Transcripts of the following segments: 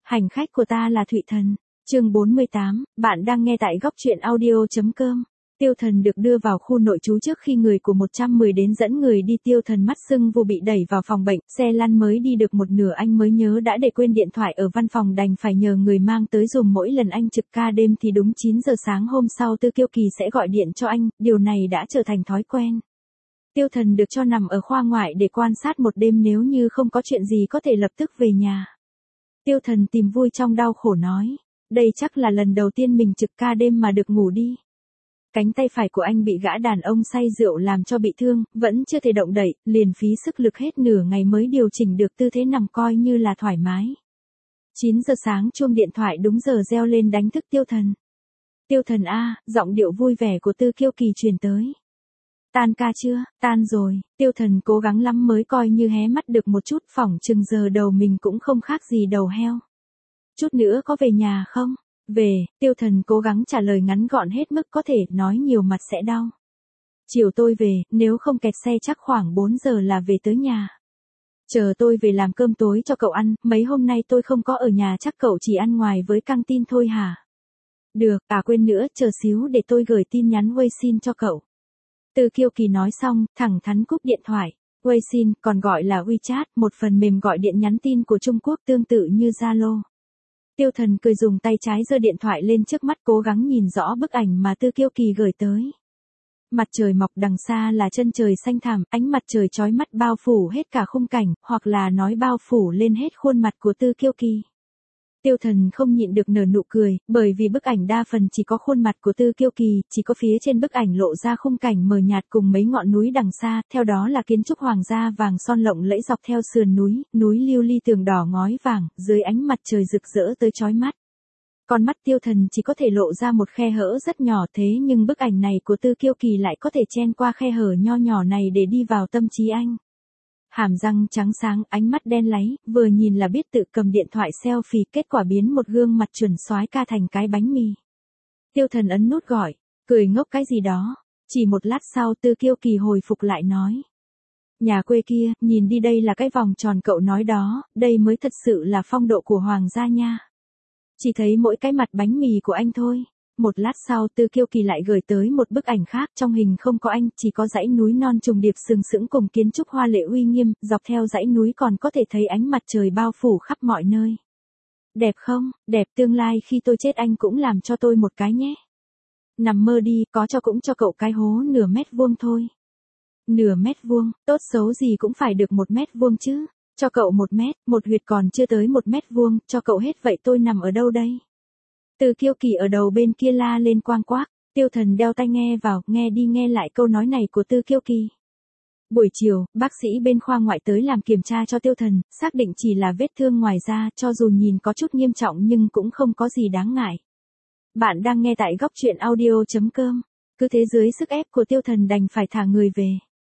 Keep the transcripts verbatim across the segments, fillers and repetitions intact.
Hành khách của ta là Thụy Thần. Chương bốn mươi tám, bạn đang nghe tại góc truyện audio.com. Tiêu Thần được đưa vào khu nội trú trước khi người của một trăm mười đến dẫn người đi. Tiêu Thần mắt sưng vù bị đẩy vào phòng bệnh, xe lăn mới đi được một nửa anh mới nhớ đã để quên điện thoại ở văn phòng, đành phải nhờ người mang tới dùm. Mỗi lần anh trực ca đêm thì đúng chín giờ sáng hôm sau Tư Kiêu Kỳ sẽ gọi điện cho anh, điều này đã trở thành thói quen. Tiêu Thần được cho nằm ở khoa ngoại để quan sát một đêm, nếu như không có chuyện gì có thể lập tức về nhà. Tiêu Thần tìm vui trong đau khổ nói, đây chắc là lần đầu tiên mình trực ca đêm mà được ngủ đi. Cánh tay phải của anh bị gã đàn ông say rượu làm cho bị thương, vẫn chưa thể động đậy, liền phí sức lực hết nửa ngày mới điều chỉnh được tư thế nằm coi như là thoải mái. chín giờ sáng chuông điện thoại đúng giờ reo lên đánh thức Tiêu Thần. Tiêu Thần a, giọng điệu vui vẻ của Tư Kiêu Kỳ truyền tới. Tan ca chưa? Tan rồi. Tiêu Thần cố gắng lắm mới coi như hé mắt được một chút, phỏng chừng giờ đầu mình cũng không khác gì đầu heo. Chút nữa có về nhà không? Về. Tiêu Thần cố gắng trả lời ngắn gọn hết mức có thể, nói nhiều mặt sẽ đau. Chiều tôi về, nếu không kẹt xe chắc khoảng bốn giờ là về tới nhà. Chờ tôi về làm cơm tối cho cậu ăn, mấy hôm nay tôi không có ở nhà, chắc cậu chỉ ăn ngoài với căng tin thôi hả? Được, à quên nữa, chờ xíu để tôi gửi tin nhắn Weixin cho cậu. Tư Kiêu Kỳ nói xong, thẳng thắn cúp điện thoại. Weixin, còn gọi là WeChat, một phần mềm gọi điện nhắn tin của Trung Quốc tương tự như Zalo. Tiêu Thần cười dùng tay trái giơ điện thoại lên trước mắt, cố gắng nhìn rõ bức ảnh mà Tư Kiêu Kỳ gửi tới. Mặt trời mọc, đằng xa là chân trời xanh thẳm, ánh mặt trời chói mắt bao phủ hết cả khung cảnh, hoặc là nói bao phủ lên hết khuôn mặt của Tư Kiêu Kỳ. Tiêu Thần không nhịn được nở nụ cười, bởi vì bức ảnh đa phần chỉ có khuôn mặt của Tư Kiêu Kỳ, chỉ có phía trên bức ảnh lộ ra khung cảnh mờ nhạt cùng mấy ngọn núi đằng xa, theo đó là kiến trúc hoàng gia vàng son lộng lẫy dọc theo sườn núi, núi lưu ly tường đỏ ngói vàng, dưới ánh mặt trời rực rỡ tới chói mắt. Con mắt Tiêu Thần chỉ có thể lộ ra một khe hở rất nhỏ, thế nhưng bức ảnh này của Tư Kiêu Kỳ lại có thể chen qua khe hở nho nhỏ này để đi vào tâm trí anh. Hàm răng trắng sáng, ánh mắt đen láy, vừa nhìn là biết tự cầm điện thoại selfie, kết quả biến một gương mặt chuẩn soái ca thành cái bánh mì. Tiêu Thần ấn nút gọi, cười ngốc cái gì đó. Chỉ một lát sau Tư Kiêu Kỳ hồi phục lại nói. Nhà quê kia, nhìn đi, đây là cái vòng tròn cậu nói đó, đây mới thật sự là phong độ của hoàng gia nha. Chỉ thấy mỗi cái mặt bánh mì của anh thôi. Một lát sau Tư Kiêu Kỳ lại gửi tới một bức ảnh khác, trong hình không có anh, chỉ có dãy núi non trùng điệp sừng sững cùng kiến trúc hoa lệ uy nghiêm, dọc theo dãy núi còn có thể thấy ánh mặt trời bao phủ khắp mọi nơi. Đẹp không? Đẹp, tương lai khi tôi chết anh cũng làm cho tôi một cái nhé. Nằm mơ đi, có cho cũng cho cậu cái hố nửa mét vuông thôi. Nửa mét vuông, tốt xấu gì cũng phải được một mét vuông chứ. Cho cậu một mét, một huyệt còn chưa tới một mét vuông, cho cậu hết vậy tôi nằm ở đâu đây? Tư Kiêu Kỳ ở đầu bên kia la lên quang quác. Tiêu Thần đeo tai nghe vào, nghe đi nghe lại câu nói này của Tư Kiêu Kỳ. Buổi chiều, bác sĩ bên khoa ngoại tới làm kiểm tra cho Tiêu Thần, xác định chỉ là vết thương ngoài da, cho dù nhìn có chút nghiêm trọng nhưng cũng không có gì đáng ngại. Bạn đang nghe tại góc truyện audio.com. Cứ thế dưới sức ép của Tiêu Thần đành phải thả người về.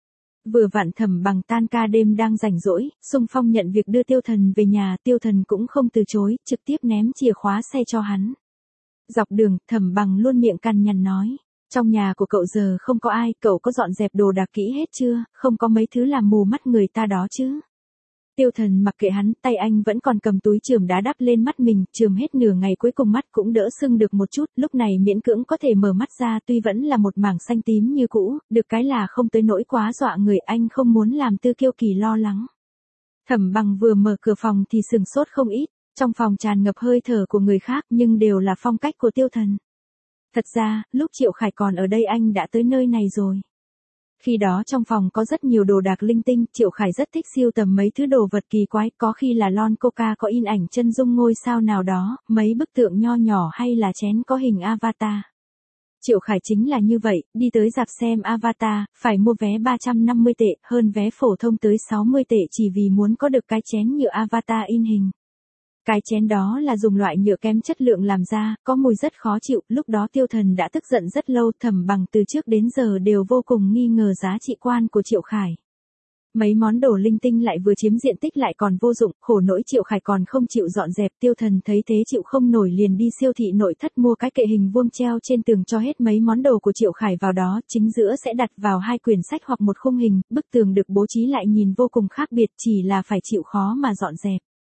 Vừa vặn Thẩm Bằng tan ca đêm đang rảnh rỗi, xung phong nhận việc đưa Tiêu Thần về nhà, Tiêu Thần cũng không từ chối, trực tiếp ném chìa khóa xe cho hắn. Dọc đường, Thẩm Bằng luôn miệng cằn nhằn nói, trong nhà của cậu giờ không có ai, cậu có dọn dẹp đồ đạc kỹ hết chưa, không có mấy thứ làm mù mắt người ta đó chứ. Tiêu Thần mặc kệ hắn, tay anh vẫn còn cầm túi chườm đá đắp lên mắt mình, chườm hết nửa ngày cuối cùng mắt cũng đỡ sưng được một chút, lúc này miễn cưỡng có thể mở mắt ra, tuy vẫn là một mảng xanh tím như cũ, được cái là không tới nỗi quá dọa người, anh không muốn làm Tư Kiêu Kỳ lo lắng. Thẩm Bằng vừa mở cửa phòng thì sừng sốt không ít. Trong phòng tràn ngập hơi thở của người khác nhưng đều là phong cách của Tiêu Thần. Thật ra, lúc Triệu Khải còn ở đây anh đã tới nơi này rồi. Khi đó trong phòng có rất nhiều đồ đạc linh tinh, Triệu Khải rất thích sưu tầm mấy thứ đồ vật kỳ quái, có khi là lon coca có in ảnh chân dung ngôi sao nào đó, mấy bức tượng nho nhỏ hay là chén có hình avatar. Triệu Khải chính là như vậy, đi tới rạp xem Avatar, phải mua vé ba trăm năm mươi tệ, hơn vé phổ thông tới sáu mươi tệ chỉ vì muốn có được cái chén nhựa Avatar in hình. Cái chén đó là dùng loại nhựa kém chất lượng làm ra, có mùi rất khó chịu, lúc đó Tiêu Thần đã tức giận rất lâu, Thẩm Bằng từ trước đến giờ đều vô cùng nghi ngờ giá trị quan của Triệu Khải. Mấy món đồ linh tinh lại vừa chiếm diện tích lại còn vô dụng, khổ nỗi Triệu Khải còn không chịu dọn dẹp, Tiêu Thần thấy thế chịu không nổi liền đi siêu thị nội thất mua cái kệ hình vuông treo trên tường cho hết mấy món đồ của Triệu Khải vào đó, chính giữa sẽ đặt vào hai quyển sách hoặc một khung hình, bức tường được bố trí lại nhìn vô cùng khác biệt, chỉ là phải chịu khó mà dọn dẹp.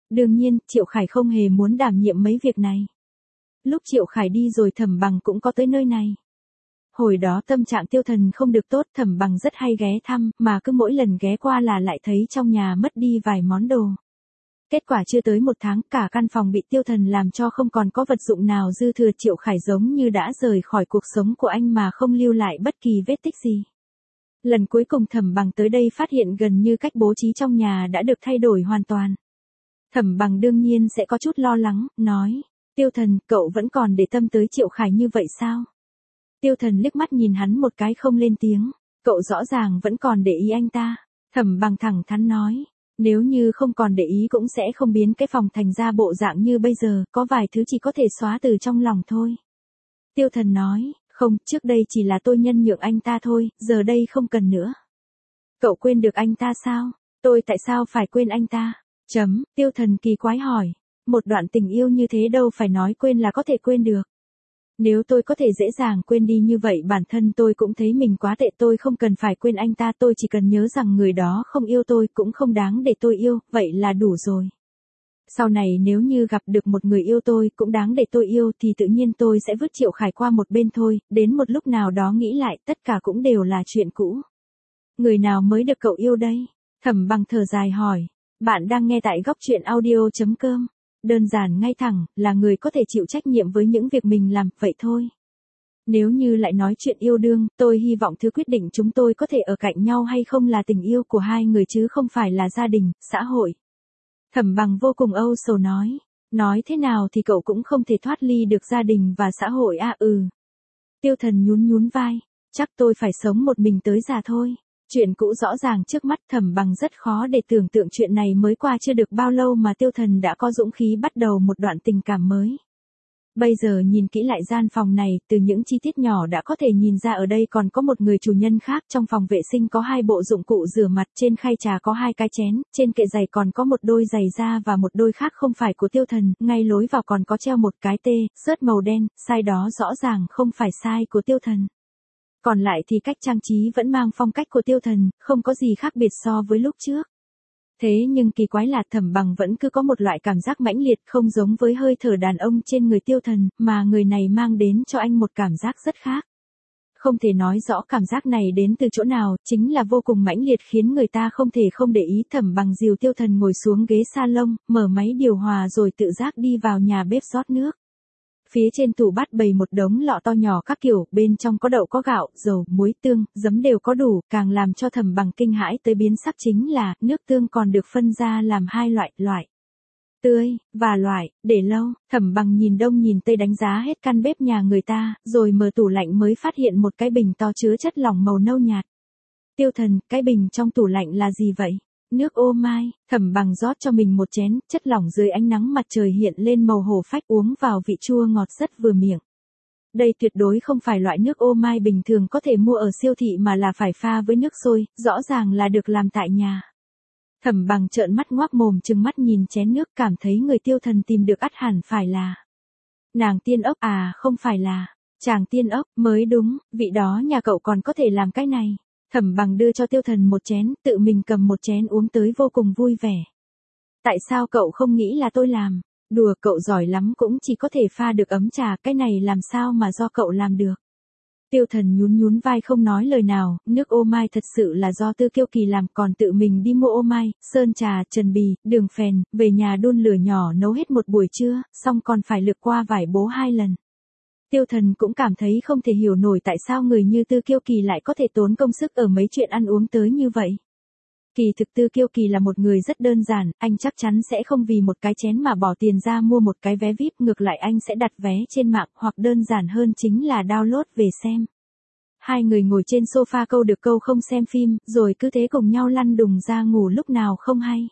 Đương nhiên, Triệu Khải không hề muốn đảm nhiệm mấy việc này. Lúc Triệu Khải đi rồi Thẩm Bằng cũng có tới nơi này. Hồi đó tâm trạng Tiêu Thần không được tốt, Thẩm Bằng rất hay ghé thăm, mà cứ mỗi lần ghé qua là lại thấy trong nhà mất đi vài món đồ. Kết quả chưa tới một tháng, cả căn phòng bị Tiêu Thần làm cho không còn có vật dụng nào dư thừa. Triệu Khải giống như đã rời khỏi cuộc sống của anh mà không lưu lại bất kỳ vết tích gì. Lần cuối cùng Thẩm Bằng tới đây phát hiện gần như cách bố trí trong nhà đã được thay đổi hoàn toàn. Thẩm Bằng đương nhiên sẽ có chút lo lắng, nói, Tiêu Thần, cậu vẫn còn để tâm tới Triệu Khải như vậy sao? Tiêu Thần liếc mắt nhìn hắn một cái không lên tiếng, cậu rõ ràng vẫn còn để ý anh ta. Thẩm Bằng thẳng thắn nói, nếu như không còn để ý cũng sẽ không biến cái phòng thành ra bộ dạng như bây giờ, có vài thứ chỉ có thể xóa từ trong lòng thôi. Tiêu Thần nói, không, trước đây chỉ là tôi nhân nhượng anh ta thôi, giờ đây không cần nữa. Cậu quên được anh ta sao? Tôi tại sao phải quên anh ta? Chấm, Tiêu Thần kỳ quái hỏi, một đoạn tình yêu như thế đâu phải nói quên là có thể quên được. Nếu tôi có thể dễ dàng quên đi như vậy bản thân tôi cũng thấy mình quá tệ, tôi không cần phải quên anh ta, tôi chỉ cần nhớ rằng người đó không yêu tôi, cũng không đáng để tôi yêu, vậy là đủ rồi. Sau này nếu như gặp được một người yêu tôi, cũng đáng để tôi yêu thì tự nhiên tôi sẽ vứt Triệu Khải qua một bên thôi, đến một lúc nào đó nghĩ lại tất cả cũng đều là chuyện cũ. Người nào mới được cậu yêu đây? Thẩm Bằng thở dài hỏi, bạn đang nghe tại góc truyện audio chấm com. Đơn giản ngay thẳng, là người có thể chịu trách nhiệm với những việc mình làm, vậy thôi. Nếu như lại nói chuyện yêu đương, tôi hy vọng thứ quyết định chúng tôi có thể ở cạnh nhau hay không là tình yêu của hai người chứ không phải là gia đình, xã hội. Thẩm Bằng vô cùng âu sầu nói, nói thế nào thì cậu cũng không thể thoát ly được gia đình và xã hội à ừ. Tiêu Thần nhún nhún vai, chắc tôi phải sống một mình tới già thôi. Chuyện cũ rõ ràng trước mắt, Thẩm Bằng rất khó để tưởng tượng chuyện này mới qua chưa được bao lâu mà Tiêu Thần đã có dũng khí bắt đầu một đoạn tình cảm mới. Bây giờ nhìn kỹ lại gian phòng này, từ những chi tiết nhỏ đã có thể nhìn ra ở đây còn có một người chủ nhân khác. Trong phòng vệ sinh có hai bộ dụng cụ rửa mặt, trên khay trà có hai cái chén, trên kệ giày còn có một đôi giày da và một đôi khác không phải của Tiêu Thần, ngay lối vào còn có treo một cái tê, xớt màu đen, size đó rõ ràng không phải size của Tiêu Thần. Còn lại thì cách trang trí vẫn mang phong cách của Tiêu Thần, không có gì khác biệt so với lúc trước. Thế nhưng kỳ quái là Thẩm Bằng vẫn cứ có một loại cảm giác mãnh liệt không giống với hơi thở đàn ông trên người Tiêu Thần, mà người này mang đến cho anh một cảm giác rất khác. Không thể nói rõ cảm giác này đến từ chỗ nào, chính là vô cùng mãnh liệt khiến người ta không thể không để ý. Thẩm Bằng dìu Tiêu Thần ngồi xuống ghế salon, mở máy điều hòa rồi tự giác đi vào nhà bếp rót nước. Phía trên tủ bát bày một đống lọ to nhỏ các kiểu, bên trong có đậu có gạo, dầu, muối, tương, giấm đều có đủ, càng làm cho Thẩm Bằng kinh hãi tới biến sắc chính là, nước tương còn được phân ra làm hai loại, loại tươi, và loại, để lâu. Thẩm Bằng nhìn đông nhìn tây đánh giá hết căn bếp nhà người ta, rồi mở tủ lạnh mới phát hiện một cái bình to chứa chất lỏng màu nâu nhạt. Tiêu Thần, cái bình trong tủ lạnh là gì vậy? Nước ô mai. Thẩm Bằng rót cho mình một chén, chất lỏng dưới ánh nắng mặt trời hiện lên màu hổ phách, uống vào vị chua ngọt rất vừa miệng. Đây tuyệt đối không phải loại nước ô mai bình thường có thể mua ở siêu thị mà là phải pha với nước sôi, rõ ràng là được làm tại nhà. Thẩm Bằng trợn mắt ngoác mồm trừng mắt nhìn chén nước, cảm thấy người Tiêu Thần tìm được ắt hẳn phải là nàng tiên ốc à, không phải là chàng tiên ốc, mới đúng, vị đó nhà cậu còn có thể làm cái này. Thẩm Bằng đưa cho Tiêu Thần một chén, tự mình cầm một chén uống tới vô cùng vui vẻ. Tại sao cậu không nghĩ là tôi làm? Đùa, cậu giỏi lắm cũng chỉ có thể pha được ấm trà, cái này làm sao mà do cậu làm được? Tiêu Thần nhún nhún vai không nói lời nào, nước ô mai thật sự là do Tư Kiêu Kỳ làm, còn tự mình đi mua ô mai, sơn trà, trần bì, đường phèn, về nhà đun lửa nhỏ nấu hết một buổi trưa, xong còn phải lược qua vải bố hai lần. Tiêu Thần cũng cảm thấy không thể hiểu nổi tại sao người như Tư Kiêu Kỳ lại có thể tốn công sức ở mấy chuyện ăn uống tới như vậy. Kỳ thực Tư Kiêu Kỳ là một người rất đơn giản, anh chắc chắn sẽ không vì một cái chén mà bỏ tiền ra mua một cái vé vi ai pi, ngược lại anh sẽ đặt vé trên mạng, hoặc đơn giản hơn chính là download về xem. Hai người ngồi trên sofa câu được câu không xem phim, rồi cứ thế cùng nhau lăn đùng ra ngủ lúc nào không hay.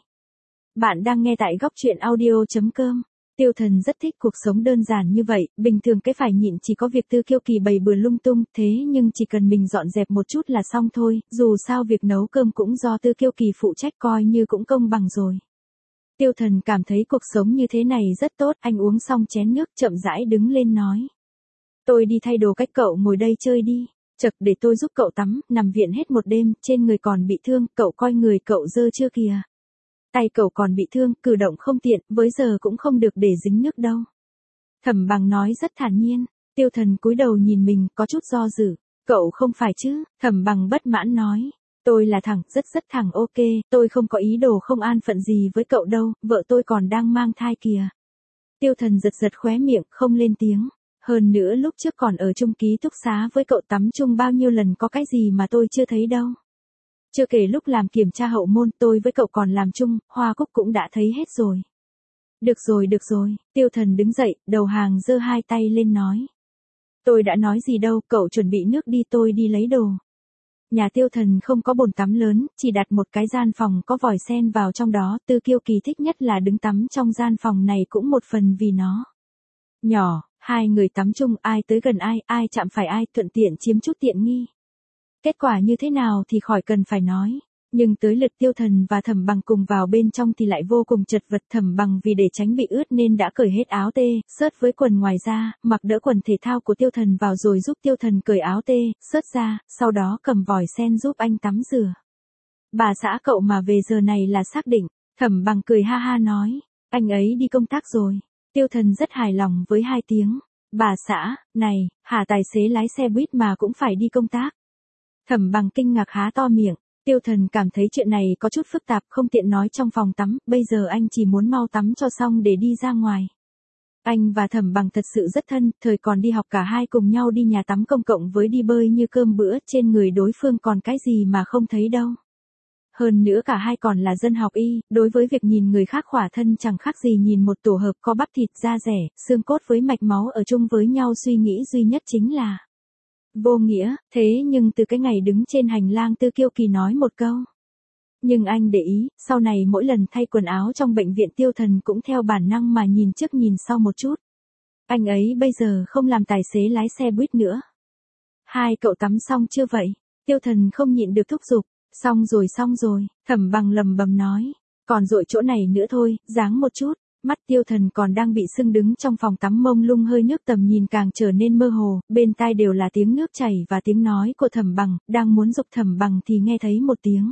Bạn đang nghe tại góc truyện audio chấm com. Tiêu Thần rất thích cuộc sống đơn giản như vậy, bình thường cái phải nhịn chỉ có việc Tư Kiêu Kỳ bày bừa lung tung, thế nhưng chỉ cần mình dọn dẹp một chút là xong thôi, dù sao việc nấu cơm cũng do Tư Kiêu Kỳ phụ trách, coi như cũng công bằng rồi. Tiêu Thần cảm thấy cuộc sống như thế này rất tốt, anh uống xong chén nước chậm rãi đứng lên nói. Tôi đi thay đồ, cách cậu ngồi đây chơi đi. Chật, để tôi giúp cậu tắm, nằm viện hết một đêm, trên người còn bị thương, cậu coi người cậu dơ chưa kìa. Tay cậu còn bị thương, cử động không tiện, với giờ cũng không được để dính nước đâu. Thẩm Bằng nói rất thản nhiên. Tiêu Thần cúi đầu nhìn mình, có chút do dự. Cậu không phải chứ? Thẩm Bằng bất mãn nói. Tôi là thẳng, rất rất thẳng, ok, tôi không có ý đồ không an phận gì với cậu đâu, vợ tôi còn đang mang thai kìa. Tiêu Thần giật giật khóe miệng, không lên tiếng. Hơn nữa lúc trước còn ở chung ký túc xá với cậu tắm chung bao nhiêu lần, có cái gì mà tôi chưa thấy đâu. Chưa kể lúc làm kiểm tra hậu môn tôi với cậu còn làm chung, Hoa Cúc cũng đã thấy hết rồi. Được rồi được rồi, Tiêu Thần đứng dậy, đầu hàng giơ hai tay lên nói. Tôi đã nói gì đâu, cậu chuẩn bị nước đi, tôi đi lấy đồ. Nhà Tiêu Thần không có bồn tắm lớn, chỉ đặt một cái gian phòng có vòi sen vào trong đó, Tư Kiêu Kỳ thích nhất là đứng tắm trong gian phòng này cũng một phần vì nó nhỏ, hai người tắm chung, ai tới gần ai, ai chạm phải ai, thuận tiện chiếm chút tiện nghi. Kết quả như thế nào thì khỏi cần phải nói. Nhưng tới lượt Tiêu Thần và Thẩm Bằng cùng vào bên trong thì lại vô cùng chật vật. Thẩm Bằng vì để tránh bị ướt nên đã cởi hết áo tê, sớt với quần ngoài ra, mặc đỡ quần thể thao của Tiêu Thần vào rồi giúp Tiêu Thần cởi áo tê, sớt ra, sau đó cầm vòi sen giúp anh tắm rửa. Bà xã cậu mà về giờ này là xác định. Thẩm Bằng cười ha ha nói, anh ấy đi công tác rồi. Tiêu Thần rất hài lòng với hai tiếng. Bà xã, này, hả, tài xế lái xe buýt mà cũng phải đi công tác. Thẩm Bằng kinh ngạc há to miệng. Tiêu Thần cảm thấy chuyện này có chút phức tạp, không tiện nói trong phòng tắm, bây giờ anh chỉ muốn mau tắm cho xong để đi ra ngoài. Anh và Thẩm Bằng thật sự rất thân, thời còn đi học cả hai cùng nhau đi nhà tắm công cộng với đi bơi như cơm bữa, trên người đối phương còn cái gì mà không thấy đâu. Hơn nữa cả hai còn là dân học y, đối với việc nhìn người khác khỏa thân chẳng khác gì nhìn một tổ hợp có bắp thịt da rẻ, xương cốt với mạch máu ở chung với nhau, suy nghĩ duy nhất chính là vô nghĩa. Thế nhưng từ cái ngày đứng trên hành lang Tư Kiêu Kỳ nói một câu. Nhưng anh để ý, sau này mỗi lần thay quần áo trong bệnh viện Tiêu Thần cũng theo bản năng mà nhìn trước nhìn sau một chút. Anh ấy bây giờ không làm tài xế lái xe buýt nữa. Hai cậu tắm xong chưa vậy? Tiêu Thần không nhịn được thúc giục. Xong rồi xong rồi, Thẩm Bằng lầm bầm nói. Còn dội chỗ này nữa thôi, dáng một chút. Mắt Tiêu Thần còn đang bị sưng đứng trong phòng tắm mông lung, hơi nước, tầm nhìn càng trở nên mơ hồ, bên tai đều là tiếng nước chảy và tiếng nói của Thẩm Bằng, đang muốn giục Thẩm Bằng thì nghe thấy một tiếng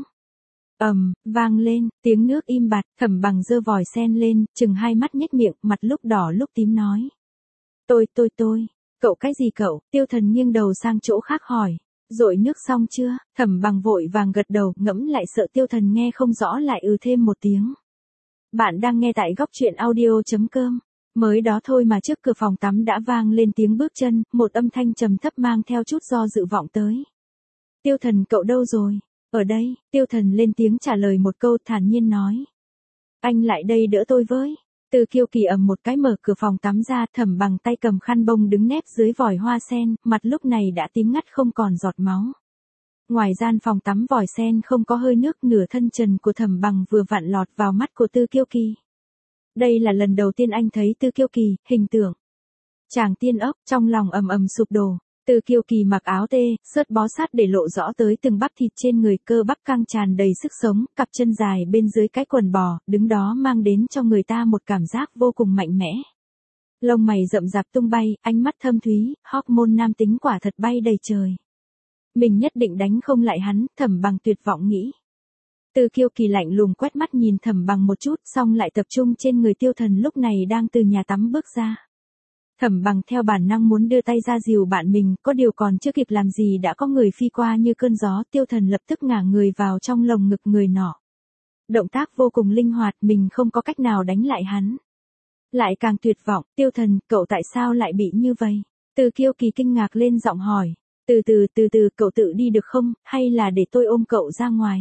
ầm vang lên, tiếng nước im bặt. Thẩm Bằng giơ vòi sen lên, chừng hai mắt nhếch miệng, mặt lúc đỏ lúc tím nói. Tôi tôi tôi, cậu cái gì cậu? Tiêu Thần nghiêng đầu sang chỗ khác hỏi. Dội nước xong chưa? Thẩm Bằng vội vàng gật đầu, ngẫm lại sợ Tiêu Thần nghe không rõ lại ừ thêm một tiếng. Bạn đang nghe tại góc truyện audio.com. Mới đó thôi mà trước cửa phòng tắm đã vang lên tiếng bước chân, một âm thanh trầm thấp mang theo chút do dự vọng tới. Tiêu Thần cậu đâu rồi? Ở đây, Tiêu Thần lên tiếng trả lời một câu, thản nhiên nói. Anh lại đây đỡ tôi với. Tư Kiêu Kỳ ầm một cái mở cửa phòng tắm ra, Thẩm Bằng tay cầm khăn bông đứng nép dưới vòi hoa sen, mặt lúc này đã tím ngắt không còn giọt máu. Ngoài gian phòng tắm vòi sen không có hơi nước, nửa thân trần của Thẩm Bằng vừa vặn lọt vào mắt của Tư Kiêu Kỳ. Đây là lần đầu tiên anh thấy Tư Kiêu Kỳ, hình tượng chàng tiên ốc, trong lòng ầm ầm sụp đổ. Tư Kiêu Kỳ mặc áo tê, sớt bó sát để lộ rõ tới từng bắp thịt trên người, cơ bắp căng tràn đầy sức sống, cặp chân dài bên dưới cái quần bò, đứng đó mang đến cho người ta một cảm giác vô cùng mạnh mẽ. Lông mày rậm rạp tung bay, ánh mắt thâm thúy, hormone nam tính quả thật bay đầy trời. Mình nhất định đánh không lại hắn, Thẩm Bằng tuyệt vọng nghĩ. Tư Kiêu Kỳ lạnh lùng quét mắt nhìn Thẩm Bằng một chút, xong lại tập trung trên người Tiêu Thần lúc này đang từ nhà tắm bước ra. Thẩm Bằng theo bản năng muốn đưa tay ra dìu bạn mình, có điều còn chưa kịp làm gì đã có người phi qua như cơn gió, Tiêu Thần lập tức ngả người vào trong lồng ngực người nọ. Động tác vô cùng linh hoạt, mình không có cách nào đánh lại hắn. Lại càng tuyệt vọng, Tiêu Thần, cậu tại sao lại bị như vậy? Tư Kiêu Kỳ kinh ngạc lên giọng hỏi. Từ từ, từ từ, cậu tự đi được không, hay là để tôi ôm cậu ra ngoài?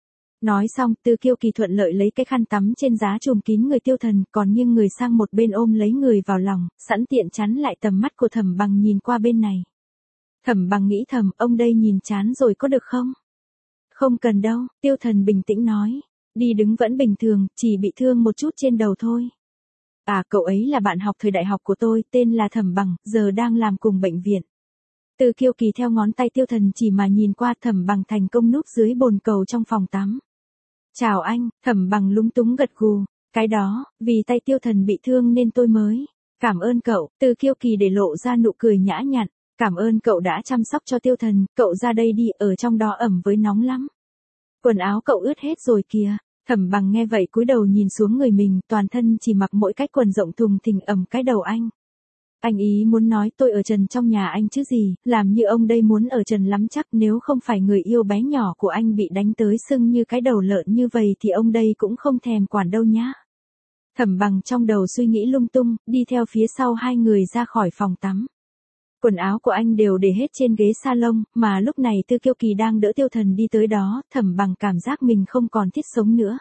Nói xong, Tư Kiêu Kỳ thuận lợi lấy cái khăn tắm trên giá trùm kín người Tiêu Thần, còn nghiêng người sang một bên ôm lấy người vào lòng, sẵn tiện chắn lại tầm mắt của Thẩm Bằng nhìn qua bên này. Thẩm Bằng nghĩ thầm, ông đây nhìn chán rồi có được không? Không cần đâu, Tiêu Thần bình tĩnh nói. Đi đứng vẫn bình thường, chỉ bị thương một chút trên đầu thôi. À, cậu ấy là bạn học thời đại học của tôi, tên là Thẩm Bằng, giờ đang làm cùng bệnh viện. Tư Kiêu Kỳ theo ngón tay Tiêu Thần chỉ mà nhìn qua. Thẩm Bằng thành công núp dưới bồn cầu trong phòng tắm. Chào anh, Thẩm Bằng lúng túng gật gù. Cái đó, vì tay Tiêu Thần bị thương nên tôi mới. Cảm ơn cậu. Tư Kiêu Kỳ để lộ ra nụ cười nhã nhặn. Cảm ơn cậu đã chăm sóc cho Tiêu Thần, cậu ra đây đi, ở trong đó ẩm với nóng lắm. Quần áo cậu ướt hết rồi kìa. Thẩm Bằng nghe vậy cúi đầu nhìn xuống người mình, toàn thân chỉ mặc mỗi cái quần rộng thùng thình ẩm cái đầu anh. Anh ý muốn nói tôi ở trần trong nhà anh chứ gì, làm như ông đây muốn ở trần lắm chắc, nếu không phải người yêu bé nhỏ của anh bị đánh tới sưng như cái đầu lợn như vậy thì ông đây cũng không thèm quản đâu nhá. Thẩm Bằng trong đầu suy nghĩ lung tung, đi theo phía sau hai người ra khỏi phòng tắm. Quần áo của anh đều để hết trên ghế salon, mà lúc này Tư Kiêu Kỳ đang đỡ Tiêu Thần đi tới đó, Thẩm Bằng cảm giác mình không còn thiết sống nữa.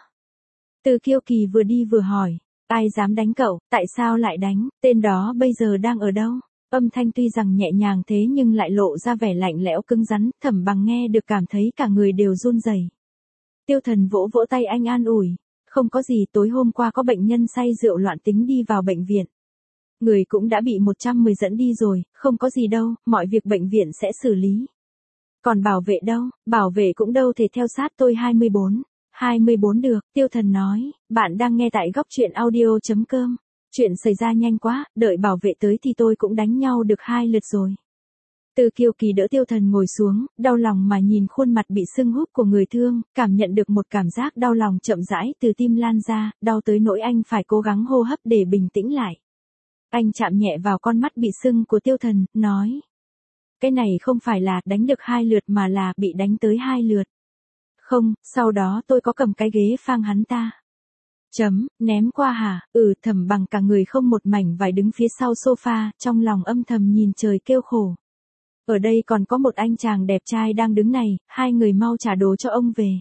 Tư Kiêu Kỳ vừa đi vừa hỏi, ai dám đánh cậu, tại sao lại đánh, tên đó bây giờ đang ở đâu? Âm thanh tuy rằng nhẹ nhàng thế nhưng lại lộ ra vẻ lạnh lẽo cứng rắn, Thẩm Bằng nghe được cảm thấy cả người đều run rẩy. Tiêu Thần vỗ vỗ tay anh an ủi, không có gì, tối hôm qua có bệnh nhân say rượu loạn tính đi vào bệnh viện. Người cũng đã bị một trăm mười dẫn đi rồi, không có gì đâu, mọi việc bệnh viện sẽ xử lý. Còn bảo vệ đâu, bảo vệ cũng đâu thể theo sát tôi hai mươi bốn. hai mươi bốn được, Tiêu Thần nói, bạn đang nghe tại góc truyện audio.com. Chuyện xảy ra nhanh quá, đợi bảo vệ tới thì tôi cũng đánh nhau được hai lượt rồi. Tư Kiêu Kỳ đỡ Tiêu Thần ngồi xuống, đau lòng mà nhìn khuôn mặt bị sưng húp của người thương, cảm nhận được một cảm giác đau lòng chậm rãi từ tim lan ra, đau tới nỗi anh phải cố gắng hô hấp để bình tĩnh lại. Anh chạm nhẹ vào con mắt bị sưng của Tiêu Thần, nói. Cái này không phải là đánh được hai lượt mà là bị đánh tới hai lượt. Không, sau đó tôi có cầm cái ghế phang hắn ta. Chấm, ném qua hả, ừ, Thẩm Bằng cả người không một mảnh vải đứng phía sau sofa, trong lòng âm thầm nhìn trời kêu khổ. Ở đây còn có một anh chàng đẹp trai đang đứng này, hai người mau trả đồ cho ông về.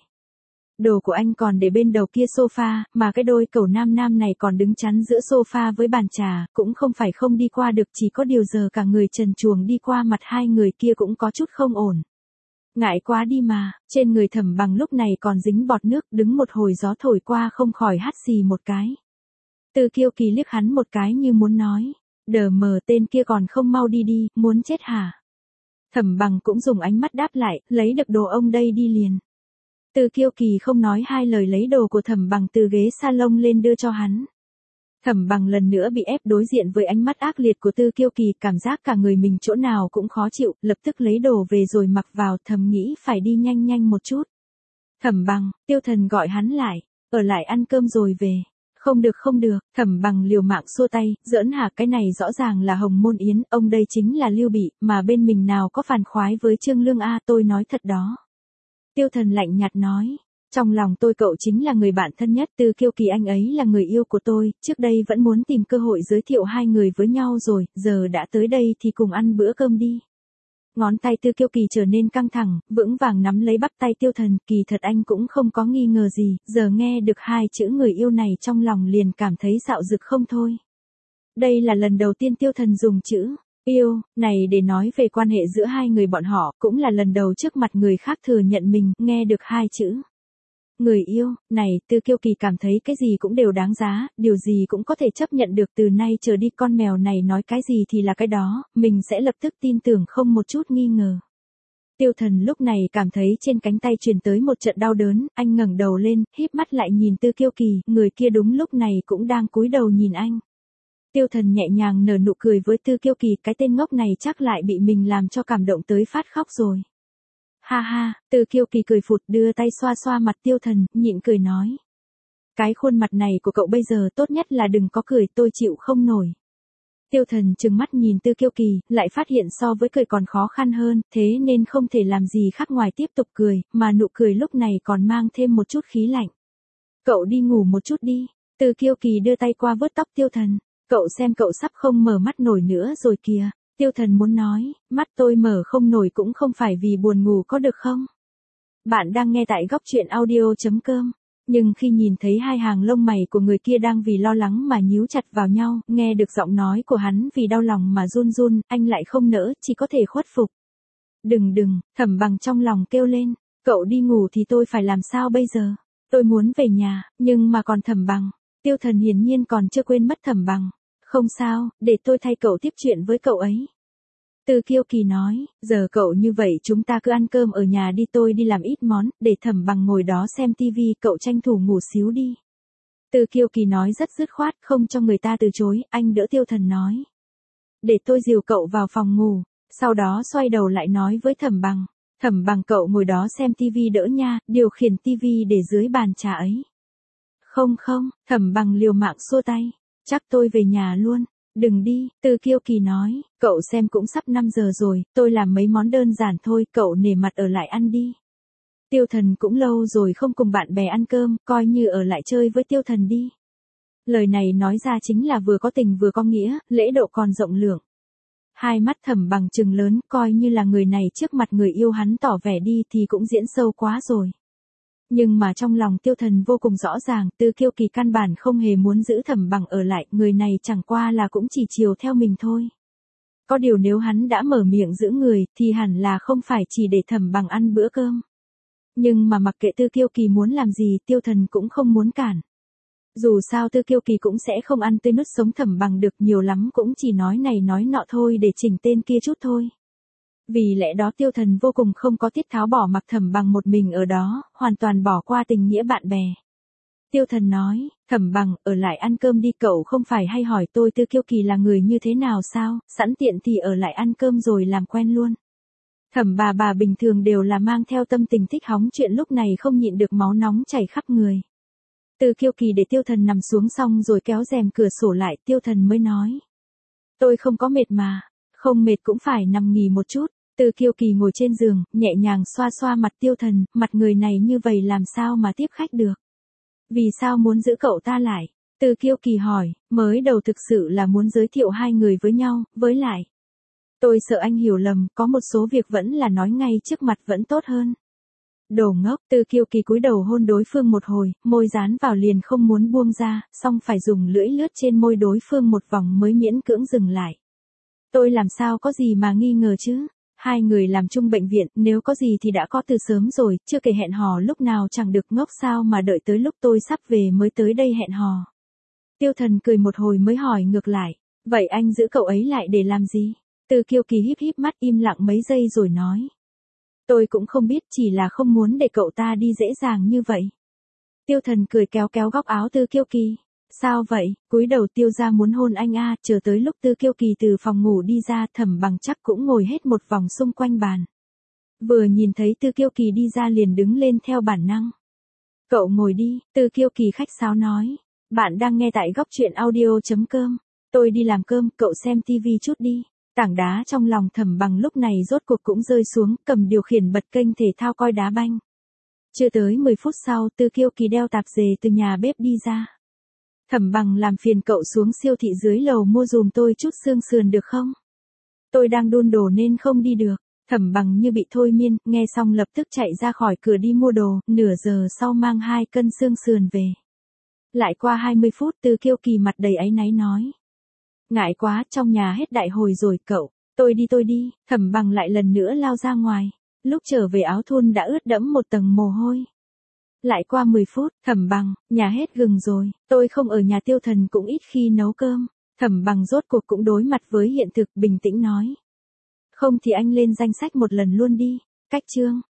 Đồ của anh còn để bên đầu kia sofa, mà cái đôi cẩu nam nam này còn đứng chắn giữa sofa với bàn trà, cũng không phải không đi qua được, chỉ có điều giờ cả người trần truồng đi qua mặt hai người kia cũng có chút không ổn. Ngại quá đi mà, trên người Thẩm Bằng lúc này còn dính bọt nước, đứng một hồi gió thổi qua không khỏi hắt xì một cái. Tư Kiêu Kỳ liếc hắn một cái như muốn nói, đờ mờ tên kia còn không mau đi đi, muốn chết hả? Thẩm Bằng cũng dùng ánh mắt đáp lại, lấy được đồ ông đây đi liền. Tư Kiêu Kỳ không nói hai lời lấy đồ của Thẩm Bằng từ ghế salon lên đưa cho hắn. Thẩm Bằng lần nữa bị ép đối diện với ánh mắt ác liệt của Tư Kiêu Kỳ, cảm giác cả người mình chỗ nào cũng khó chịu, lập tức lấy đồ về rồi mặc vào, thầm nghĩ phải đi nhanh nhanh một chút. Thẩm Bằng, Tiêu Thần gọi hắn lại, ở lại ăn cơm rồi về. Không được không được, Thẩm Bằng liều mạng xua tay, giỡn hả, cái này rõ ràng là Hồng Môn Yến, ông đây chính là Lưu Bị, mà bên mình nào có phàn khoái với Trương Lương a, tôi nói thật đó. Tiêu Thần lạnh nhạt nói, trong lòng tôi cậu chính là người bạn thân nhất, Tư Kiêu Kỳ anh ấy là người yêu của tôi, trước đây vẫn muốn tìm cơ hội giới thiệu hai người với nhau rồi, giờ đã tới đây thì cùng ăn bữa cơm đi. Ngón tay Tư Kiêu Kỳ trở nên căng thẳng, vững vàng nắm lấy bắp tay Tiêu Thần, kỳ thật anh cũng không có nghi ngờ gì, giờ nghe được hai chữ người yêu này trong lòng liền cảm thấy dạo dực không thôi. Đây là lần đầu tiên Tiêu Thần dùng chữ yêu này để nói về quan hệ giữa hai người bọn họ, cũng là lần đầu trước mặt người khác thừa nhận mình nghe được hai chữ người yêu này. Tư Kiêu Kỳ cảm thấy cái gì cũng đều đáng giá, điều gì cũng có thể chấp nhận được, từ nay trở đi con mèo này nói cái gì thì là cái đó, mình sẽ lập tức tin tưởng không một chút nghi ngờ. Tiêu Thần lúc này cảm thấy trên cánh tay truyền tới một trận đau đớn, anh ngẩng đầu lên, híp mắt lại nhìn Tư Kiêu Kỳ, người kia đúng lúc này cũng đang cúi đầu nhìn anh. Tiêu Thần nhẹ nhàng nở nụ cười với Tư Kiêu Kỳ, cái tên ngốc này chắc lại bị mình làm cho cảm động tới phát khóc rồi. Ha ha, Tư Kiêu Kỳ cười phụt, đưa tay xoa xoa mặt Tiêu Thần, nhịn cười nói. Cái khuôn mặt này của cậu bây giờ tốt nhất là đừng có cười, tôi chịu không nổi. Tiêu Thần trừng mắt nhìn Tư Kiêu Kỳ, lại phát hiện so với cười còn khó khăn hơn, thế nên không thể làm gì khác ngoài tiếp tục cười, mà nụ cười lúc này còn mang thêm một chút khí lạnh. Cậu đi ngủ một chút đi. Tư Kiêu Kỳ đưa tay qua vuốt tóc Tiêu Thần. Cậu xem cậu sắp không mở mắt nổi nữa rồi kìa. Tiêu Thần muốn nói, mắt tôi mở không nổi cũng không phải vì buồn ngủ có được không? Bạn đang nghe tại góc truyện audio.com. Nhưng khi nhìn thấy hai hàng lông mày của người kia đang vì lo lắng mà nhíu chặt vào nhau, nghe được giọng nói của hắn vì đau lòng mà run run, anh lại không nỡ, chỉ có thể khuất phục. Đừng đừng, Thẩm Bằng trong lòng kêu lên, cậu đi ngủ thì tôi phải làm sao bây giờ? Tôi muốn về nhà, nhưng mà còn Thẩm Bằng. Tiêu Thần hiển nhiên còn chưa quên mất Thẩm Bằng. Không sao, để tôi thay cậu tiếp chuyện với cậu ấy. Tư Kiêu Kỳ nói, giờ cậu như vậy chúng ta cứ ăn cơm ở nhà đi, tôi đi làm ít món, để Thẩm Bằng ngồi đó xem tivi, cậu tranh thủ ngủ xíu đi. Tư Kiêu Kỳ nói rất dứt khoát, không cho người ta từ chối, anh đỡ Tiêu Thần nói. Để tôi dìu cậu vào phòng ngủ, sau đó xoay đầu lại nói với Thẩm Bằng. Thẩm Bằng cậu ngồi đó xem tivi đỡ nha, điều khiển tivi để dưới bàn trà ấy. Không không, Thẩm Bằng liều mạng xua tay. Chắc tôi về nhà luôn. Đừng đi, Từ Kiêu Kỳ nói, cậu xem cũng sắp năm giờ rồi, tôi làm mấy món đơn giản thôi, cậu nể mặt ở lại ăn đi. Tiêu Thần cũng lâu rồi không cùng bạn bè ăn cơm, coi như ở lại chơi với Tiêu Thần đi. Lời này nói ra chính là vừa có tình vừa có nghĩa, lễ độ còn rộng lượng. Hai mắt Thẩm Bằng trừng lớn, coi như là người này trước mặt người yêu hắn tỏ vẻ đi thì cũng diễn sâu quá rồi. Nhưng mà trong lòng Tiêu Thần vô cùng rõ ràng, Từ Kiêu Kỳ căn bản không hề muốn giữ Thẩm Bằng ở lại, người này chẳng qua là cũng chỉ chiều theo mình thôi. Có điều nếu hắn đã mở miệng giữ người, thì hẳn là không phải chỉ để Thẩm Bằng ăn bữa cơm. Nhưng mà mặc kệ Từ Kiêu Kỳ muốn làm gì, Tiêu Thần cũng không muốn cản. Dù sao Từ Kiêu Kỳ cũng sẽ không ăn tươi nuốt sống Thẩm Bằng được, nhiều lắm cũng chỉ nói này nói nọ thôi để chỉnh tên kia chút thôi. Vì lẽ đó Tiêu Thần vô cùng không có tiết tháo bỏ mặc Thẩm Bằng một mình ở đó, hoàn toàn bỏ qua tình nghĩa bạn bè. Tiêu Thần nói, Thẩm Bằng, ở lại ăn cơm đi, cậu không phải hay hỏi tôi Từ Kiêu Kỳ là người như thế nào sao, sẵn tiện thì ở lại ăn cơm rồi làm quen luôn. Thẩm bà bà bình thường đều là mang theo tâm tình thích hóng chuyện, lúc này không nhịn được máu nóng chảy khắp người. Từ Kiêu Kỳ để Tiêu Thần nằm xuống xong rồi kéo rèm cửa sổ lại, Tiêu Thần mới nói. Tôi không có mệt mà, không mệt cũng phải nằm nghỉ một chút. Từ Kiêu Kỳ ngồi trên giường, nhẹ nhàng xoa xoa mặt Tiêu Thần, mặt người này như vậy làm sao mà tiếp khách được. Vì sao muốn giữ cậu ta lại? Từ Kiêu Kỳ hỏi, mới đầu thực sự là muốn giới thiệu hai người với nhau, với lại. Tôi sợ anh hiểu lầm, có một số việc vẫn là nói ngay trước mặt vẫn tốt hơn. Đồ ngốc, Từ Kiêu Kỳ cúi đầu hôn đối phương một hồi, môi dán vào liền không muốn buông ra, xong phải dùng lưỡi lướt trên môi đối phương một vòng mới miễn cưỡng dừng lại. Tôi làm sao có gì mà nghi ngờ chứ? Hai người làm chung bệnh viện, nếu có gì thì đã có từ sớm rồi, chưa kể hẹn hò lúc nào chẳng được, ngốc sao mà đợi tới lúc tôi sắp về mới tới đây hẹn hò. Tiêu Thần cười một hồi mới hỏi ngược lại, vậy anh giữ cậu ấy lại để làm gì? Từ Kiêu Kỳ híp híp mắt im lặng mấy giây rồi nói. Tôi cũng không biết, chỉ là không muốn để cậu ta đi dễ dàng như vậy. Tiêu Thần cười kéo kéo góc áo Từ Kiêu Kỳ. Sao vậy? Cúi đầu Tiêu ra muốn hôn anh a, chờ tới lúc Từ Kiêu Kỳ từ phòng ngủ đi ra, Thẩm Bằng chắc cũng ngồi hết một vòng xung quanh bàn. Vừa nhìn thấy Từ Kiêu Kỳ đi ra liền đứng lên theo bản năng. Cậu ngồi đi, Từ Kiêu Kỳ khách sáo nói. Bạn đang nghe tại góc truyện audio chấm com. Tôi đi làm cơm, cậu xem tivi chút đi. Tảng đá trong lòng Thẩm Bằng lúc này rốt cuộc cũng rơi xuống, cầm điều khiển bật kênh thể thao coi đá banh. Chưa tới mười phút sau, Từ Kiêu Kỳ đeo tạp dề từ nhà bếp đi ra. Thẩm Bằng, làm phiền cậu xuống siêu thị dưới lầu mua dùm tôi chút xương sườn được không? Tôi đang đun đồ nên không đi được. Thẩm Bằng như bị thôi miên, nghe xong lập tức chạy ra khỏi cửa đi mua đồ, nửa giờ sau mang hai cân xương sườn về. Lại qua hai mươi phút, Từ Kiêu Kỳ mặt đầy áy náy nói. Ngại quá, trong nhà hết đại hồi rồi cậu. Tôi đi tôi đi, Thẩm Bằng lại lần nữa lao ra ngoài. Lúc trở về áo thun đã ướt đẫm một tầng mồ hôi. Lại qua mười phút, Thẩm Bằng, nhà hết gừng rồi, tôi không ở nhà, Tiêu Thần cũng ít khi nấu cơm. Thẩm Bằng rốt cuộc cũng đối mặt với hiện thực, bình tĩnh nói. Không thì anh lên danh sách một lần luôn đi. Cách chương.